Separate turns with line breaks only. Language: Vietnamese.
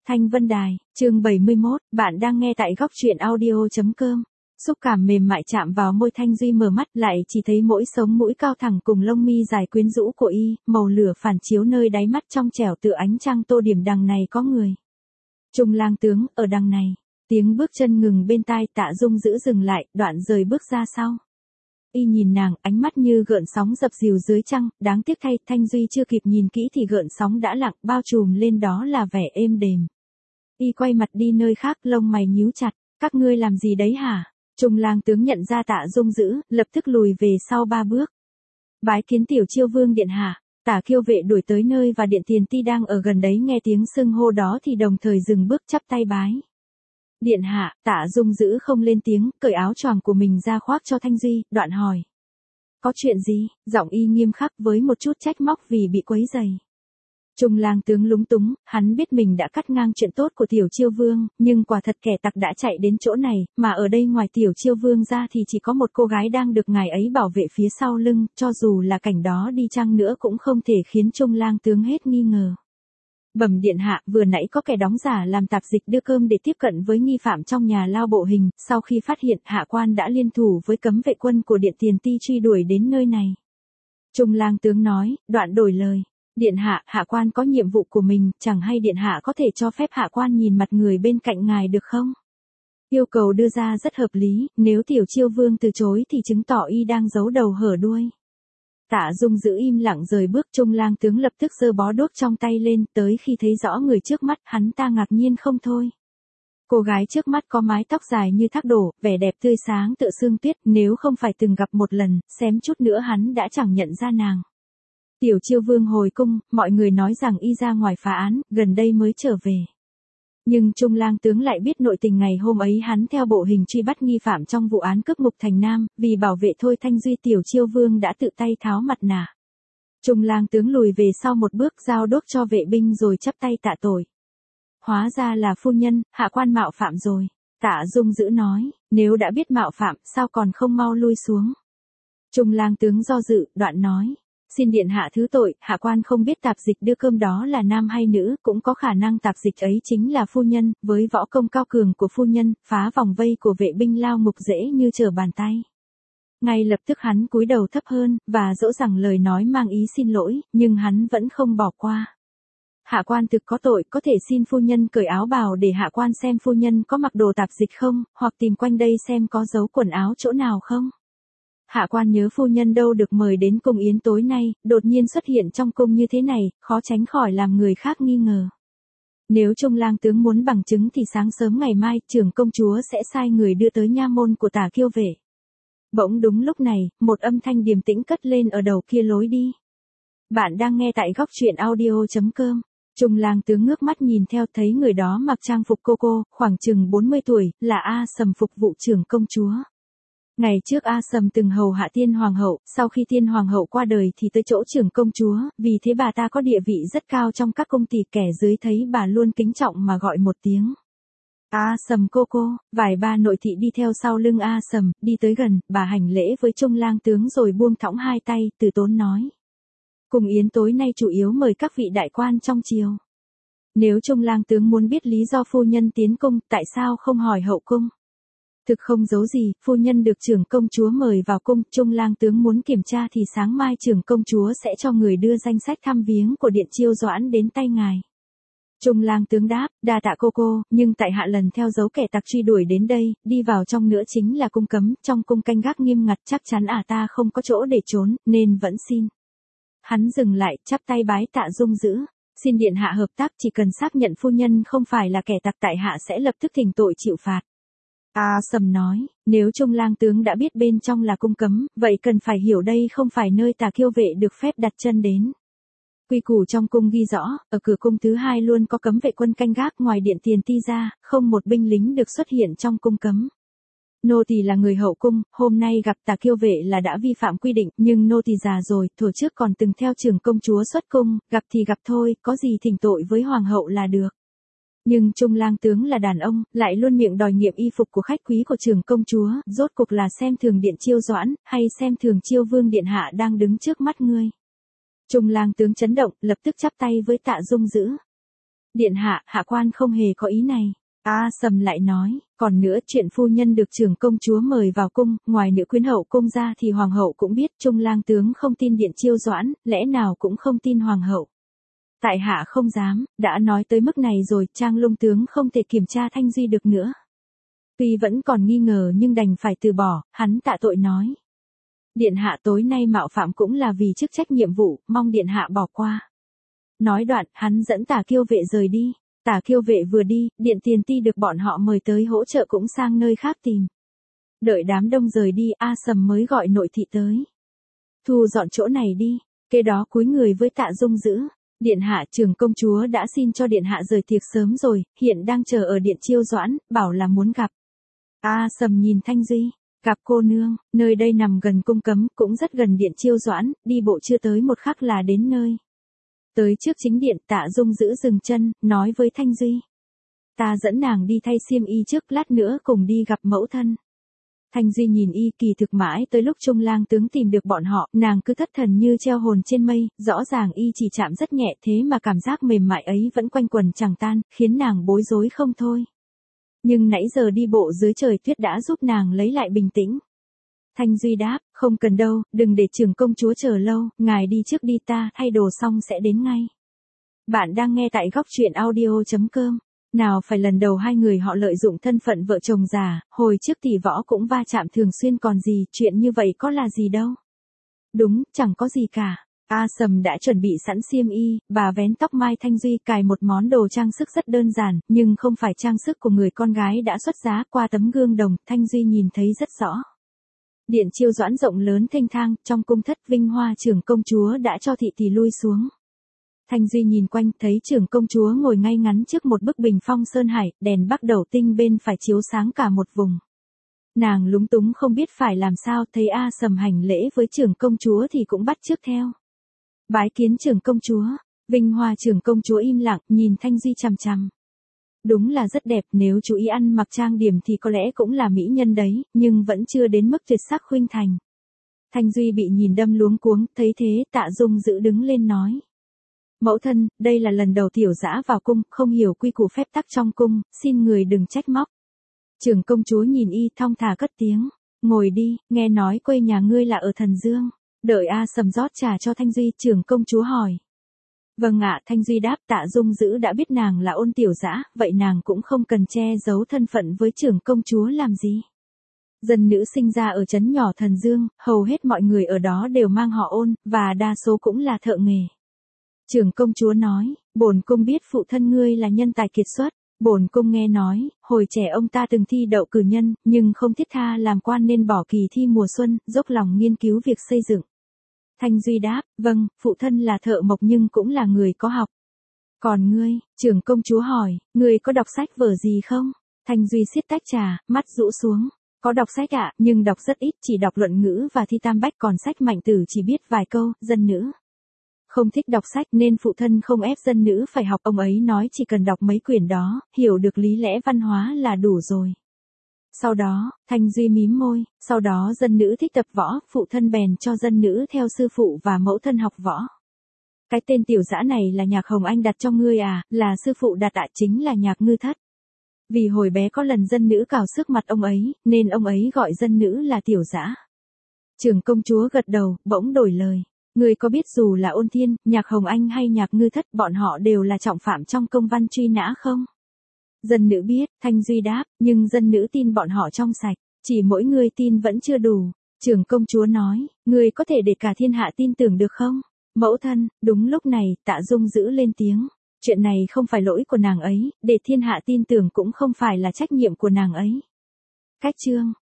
Thanh Vân Đài, chương 71, bạn đang nghe tại góc truyện audio.com. Xúc cảm mềm mại chạm vào môi Thanh Duy, mở mắt lại chỉ thấy mỗi sống mũi cao thẳng cùng lông mi dài quyến rũ của y, màu lửa phản chiếu nơi đáy mắt trong trẻo tựa ánh trăng tô điểm. Đằng này có người. Trung lang tướng, ở đằng này. Tiếng bước chân ngừng bên tai, Tạ Dung giữ dừng lại, đoạn rời bước ra sau. Y nhìn nàng, ánh mắt như gợn sóng dập dìu dưới trăng, đáng tiếc thay, Thanh Duy chưa kịp nhìn kỹ thì gợn sóng đã lặng, bao trùm lên đó là vẻ êm đềm. Y quay mặt đi nơi khác, lông mày nhíu chặt, các ngươi làm gì đấy hả? Trung lang tướng nhận ra Tạ Dung giữ, lập tức lùi về sau 3 bước. Bái kiến tiểu chiêu vương điện hạ. Tả Kiêu Vệ đuổi tới nơi và Điện Tiền Ti đang ở gần đấy, nghe tiếng xưng hô đó thì đồng thời dừng bước chắp tay bái. Điện hạ. Tạ Dung giữ không lên tiếng, cởi áo choàng của mình ra khoác cho Thanh Duy, đoạn hỏi. Có chuyện gì? Giọng y nghiêm khắc với một chút trách móc vì bị quấy rầy. Trung lang tướng lúng túng, hắn biết mình đã cắt ngang chuyện tốt của tiểu chiêu vương, nhưng quả thật kẻ tặc đã chạy đến chỗ này, mà ở đây ngoài tiểu chiêu vương ra thì chỉ có một cô gái đang được ngài ấy bảo vệ phía sau lưng, cho dù là cảnh đó đi chăng nữa cũng không thể khiến Trung lang tướng hết nghi ngờ. Bẩm điện hạ, vừa nãy có kẻ đóng giả làm tạp dịch đưa cơm để tiếp cận với nghi phạm trong nhà lao bộ hình, sau khi phát hiện, hạ quan đã liên thủ với cấm vệ quân của Điện Tiền Ti truy đuổi đến nơi này. Trung lang tướng nói, đoạn đổi lời. Điện hạ, hạ quan có nhiệm vụ của mình, chẳng hay điện hạ có thể cho phép hạ quan nhìn mặt người bên cạnh ngài được không? Yêu cầu đưa ra rất hợp lý, nếu tiểu chiêu vương từ chối thì chứng tỏ y đang giấu đầu hở đuôi. Tạ Dung giữ im lặng rời bước. Trung lang tướng lập tức giơ bó đuốc trong tay lên, tới khi thấy rõ người trước mắt, hắn ta ngạc nhiên không thôi. Cô gái trước mắt có mái tóc dài như thác đổ, vẻ đẹp tươi sáng tựa sương tuyết, nếu không phải từng gặp một lần, xém chút nữa hắn đã chẳng nhận ra nàng. Tiểu chiêu vương hồi cung, mọi người nói rằng y ra ngoài phá án, gần đây mới trở về. Nhưng Trung lang tướng lại biết nội tình ngày hôm ấy hắn theo bộ hình truy bắt nghi phạm trong vụ án cướp Mục Thành Nam, vì bảo vệ thôi Thanh Duy tiểu chiêu vương đã tự tay tháo mặt nạ. Trung lang tướng lùi về sau một bước, giao đuốc cho vệ binh rồi chắp tay tạ tội. Hóa ra là phu nhân, hạ quan mạo phạm rồi. Tạ Dung giữ nói, nếu đã biết mạo phạm, sao còn không mau lui xuống. Trung lang tướng do dự, đoạn nói. Xin điện hạ thứ tội, hạ quan không biết tạp dịch đưa cơm đó là nam hay nữ, cũng có khả năng tạp dịch ấy chính là phu nhân, với võ công cao cường của phu nhân, phá vòng vây của vệ binh lao ngục dễ như trở bàn tay. Ngay lập tức hắn cúi đầu thấp hơn, và dỗ dành lời nói mang ý xin lỗi, nhưng hắn vẫn không bỏ qua. Hạ quan thực có tội, có thể xin phu nhân cởi áo bào để hạ quan xem phu nhân có mặc đồ tạp dịch không, hoặc tìm quanh đây xem có giấu quần áo chỗ nào không. Hạ quan nhớ phu nhân đâu được mời đến cung yến tối nay, đột nhiên xuất hiện trong cung như thế này, khó tránh khỏi làm người khác nghi ngờ. Nếu Trung lang tướng muốn bằng chứng thì sáng sớm ngày mai, trưởng công chúa sẽ sai người đưa tới nha môn của Tả Kiêu Vệ. Bỗng đúng lúc này, một âm thanh điềm tĩnh cất lên ở đầu kia lối đi. Bạn đang nghe tại góc truyện audio.com. Trung lang tướng ngước mắt nhìn theo, thấy người đó mặc trang phục cô, khoảng chừng 40 tuổi, là A Sầm phục vụ trưởng công chúa. Ngày trước A Sầm từng hầu hạ Tiên Hoàng hậu, sau khi Tiên Hoàng hậu qua đời thì tới chỗ trưởng công chúa, vì thế bà ta có địa vị rất cao trong các cung tỷ, kẻ dưới thấy bà luôn kính trọng mà gọi một tiếng. A Sầm cô, vài ba nội thị đi theo sau lưng A Sầm, đi tới gần, bà hành lễ với Trung lang tướng rồi buông thõng hai tay, từ tốn nói. Cung yến tối nay chủ yếu mời các vị đại quan trong triều. Nếu Trung lang tướng muốn biết lý do phu nhân tiến cung, tại sao không hỏi hậu cung? Thực không giấu gì, phu nhân được trưởng công chúa mời vào cung, Trung lang tướng muốn kiểm tra thì sáng mai trưởng công chúa sẽ cho người đưa danh sách thăm viếng của Điện Chiêu Doãn đến tay ngài. Trung lang tướng đáp, đa tạ cô, nhưng tại hạ lần theo dấu kẻ tặc truy đuổi đến đây, đi vào trong nữa chính là cung cấm, trong cung canh gác nghiêm ngặt, chắc chắn ta không có chỗ để trốn, nên vẫn xin. Hắn dừng lại, chắp tay bái Tạ Dung giữ. Xin điện hạ hợp tác, chỉ cần xác nhận phu nhân không phải là kẻ tặc tại hạ sẽ lập tức thỉnh tội chịu phạt. A Sầm nói, nếu Trung lang tướng đã biết bên trong là cung cấm, vậy cần phải hiểu đây không phải nơi Tả Kiêu Vệ được phép đặt chân đến. Quy củ trong cung ghi rõ, ở cửa cung thứ hai luôn có cấm vệ quân canh gác, ngoài Điện Tiền Ti ra, không một binh lính được xuất hiện trong cung cấm. Nô tỳ là người hậu cung, hôm nay gặp Tả Kiêu Vệ là đã vi phạm quy định, nhưng nô tỳ già rồi, thuở trước còn từng theo trưởng công chúa xuất cung, gặp thì gặp thôi, có gì thỉnh tội với hoàng hậu là được. Nhưng Trung lang tướng là đàn ông, lại luôn miệng đòi nghiệm y phục của khách quý của trưởng công chúa, rốt cuộc là xem thường Điện Chiêu Doãn, hay xem thường Chiêu Vương điện hạ đang đứng trước mắt ngươi. Trung lang tướng chấn động, lập tức chắp tay với Tạ Dung giữ. Điện hạ, hạ quan không hề có ý này. A Sầm lại nói, còn nữa chuyện phu nhân được trưởng công chúa mời vào cung, ngoài nữ quyến hậu cung ra thì hoàng hậu cũng biết, Trung lang tướng không tin Điện Chiêu Doãn, lẽ nào cũng không tin hoàng hậu. Tại hạ không dám, đã nói tới mức này rồi, Trang Lung tướng không thể kiểm tra Thanh Duy được nữa. Tuy vẫn còn nghi ngờ nhưng đành phải từ bỏ, hắn tạ tội nói. Điện hạ tối nay mạo phạm cũng là vì chức trách nhiệm vụ, mong điện hạ bỏ qua. Nói đoạn, hắn dẫn Tả Kiêu Vệ rời đi. Tả Kiêu Vệ vừa đi, Điện Tiền Ti được bọn họ mời tới hỗ trợ cũng sang nơi khác tìm. Đợi đám đông rời đi, A Sầm mới gọi nội thị tới. Thu dọn chỗ này đi. Kế đó cúi người với Tạ Dung Dữ. Điện hạ, trưởng công chúa đã xin cho điện hạ rời tiệc sớm rồi, hiện đang chờ ở Điện Chiêu Doãn, bảo là muốn gặp. A Sầm nhìn Thanh Duy, gặp cô nương, nơi đây nằm gần cung cấm, cũng rất gần Điện Chiêu Doãn, đi bộ chưa tới một khắc là đến nơi. Tới trước chính điện, Tạ Dung Dữ dừng chân, nói với Thanh Duy. Ta dẫn nàng đi thay xiêm y trước, lát nữa cùng đi gặp mẫu thân. Thanh Duy nhìn y, kỳ thực mãi tới lúc Trung lang tướng tìm được bọn họ, nàng cứ thất thần như treo hồn trên mây, rõ ràng y chỉ chạm rất nhẹ thế mà cảm giác mềm mại ấy vẫn quanh quần chẳng tan, khiến nàng bối rối không thôi. Nhưng nãy giờ đi bộ dưới trời tuyết đã giúp nàng lấy lại bình tĩnh. Thanh Duy đáp, không cần đâu, đừng để trưởng công chúa chờ lâu, ngài đi trước đi, ta thay đồ xong sẽ đến ngay. Bạn đang nghe tại góc truyện audio.com. Nào phải lần đầu hai người họ lợi dụng thân phận vợ chồng già, hồi trước tỷ võ cũng va chạm thường xuyên còn gì, chuyện như vậy có là gì đâu. Đúng, chẳng có gì cả. A Sầm đã chuẩn bị sẵn xiêm y, bà vén tóc mai Thanh Duy, cài một món đồ trang sức rất đơn giản, nhưng không phải trang sức của người con gái đã xuất giá, qua tấm gương đồng, Thanh Duy nhìn thấy rất rõ. Điện Chiêu Doãn rộng lớn thênh thang, trong cung thất vinh hoa trưởng công chúa đã cho thị tỳ lui xuống. Thanh Duy nhìn quanh, thấy trưởng công chúa ngồi ngay ngắn trước một bức bình phong sơn hải, đèn bắc đầu tinh bên phải chiếu sáng cả một vùng. Nàng lúng túng không biết phải làm sao, thấy A Sầm hành lễ với trưởng công chúa thì cũng bắt chước theo. Bái kiến trưởng công chúa, vinh hoa trưởng công chúa im lặng, nhìn Thanh Duy chằm chằm. Đúng là rất đẹp, nếu chú ý ăn mặc trang điểm thì có lẽ cũng là mỹ nhân đấy, nhưng vẫn chưa đến mức tuyệt sắc khuynh thành. Thanh Duy bị nhìn đâm luống cuống, thấy thế, Tạ Dung Dữ đứng lên nói. Mẫu thân, đây là lần đầu tiểu dã vào cung, không hiểu quy củ phép tắc trong cung, xin người đừng trách móc. Trưởng công chúa nhìn y thong thả cất tiếng, ngồi đi, nghe nói quê nhà ngươi là ở Thần Dương. Đợi A Sầm rót trà cho Thanh Duy, trưởng công chúa hỏi. Vâng ạ, Thanh Duy đáp. Tạ Dung Dữ đã biết nàng là Ôn tiểu dã, vậy nàng cũng không cần che giấu thân phận với trưởng công chúa làm gì. Dân nữ sinh ra ở trấn nhỏ Thần Dương, hầu hết mọi người ở đó đều mang họ Ôn, và đa số cũng là thợ nghề. Trưởng công chúa nói, bổn cung biết phụ thân ngươi là nhân tài kiệt xuất, bổn cung nghe nói, hồi trẻ ông ta từng thi đậu cử nhân, nhưng không thiết tha làm quan nên bỏ kỳ thi mùa xuân, dốc lòng nghiên cứu việc xây dựng. Thanh Duy đáp, vâng, phụ thân là thợ mộc nhưng cũng là người có học. Còn ngươi, trưởng công chúa hỏi, ngươi có đọc sách vở gì không? Thanh Duy siết tách trà, mắt rũ xuống. Có đọc sách ạ, nhưng đọc rất ít, chỉ đọc luận ngữ và thi tam bách, còn sách mạnh tử chỉ biết vài câu, dân nữ. Không thích đọc sách nên phụ thân không ép dân nữ phải học, ông ấy nói chỉ cần đọc mấy quyển đó, hiểu được lý lẽ văn hóa là đủ rồi. Sau đó, Thanh Duy mím môi, sau đó dân nữ thích tập võ, phụ thân bèn cho dân nữ theo sư phụ và mẫu thân học võ. Cái tên tiểu dã này là Nhạc Hồng Anh đặt cho ngươi à, là sư phụ đặt ạ, chính là Nhạc Ngư Thất. Vì hồi bé có lần dân nữ cào xước mặt ông ấy, nên ông ấy gọi dân nữ là tiểu dã. Trưởng công chúa gật đầu, bỗng đổi lời. Người có biết dù là Ôn Thiên, Nhạc Hồng Anh hay Nhạc Ngư Thất, bọn họ đều là trọng phạm trong công văn truy nã không? Dân nữ biết, Thanh Duy đáp, nhưng dân nữ tin bọn họ trong sạch, chỉ mỗi người tin vẫn chưa đủ. Trưởng công chúa nói, người có thể để cả thiên hạ tin tưởng được không? Mẫu thân, đúng lúc này, Tạ Dung Dữ lên tiếng. Chuyện này không phải lỗi của nàng ấy, để thiên hạ tin tưởng cũng không phải là trách nhiệm của nàng ấy. Cách chương.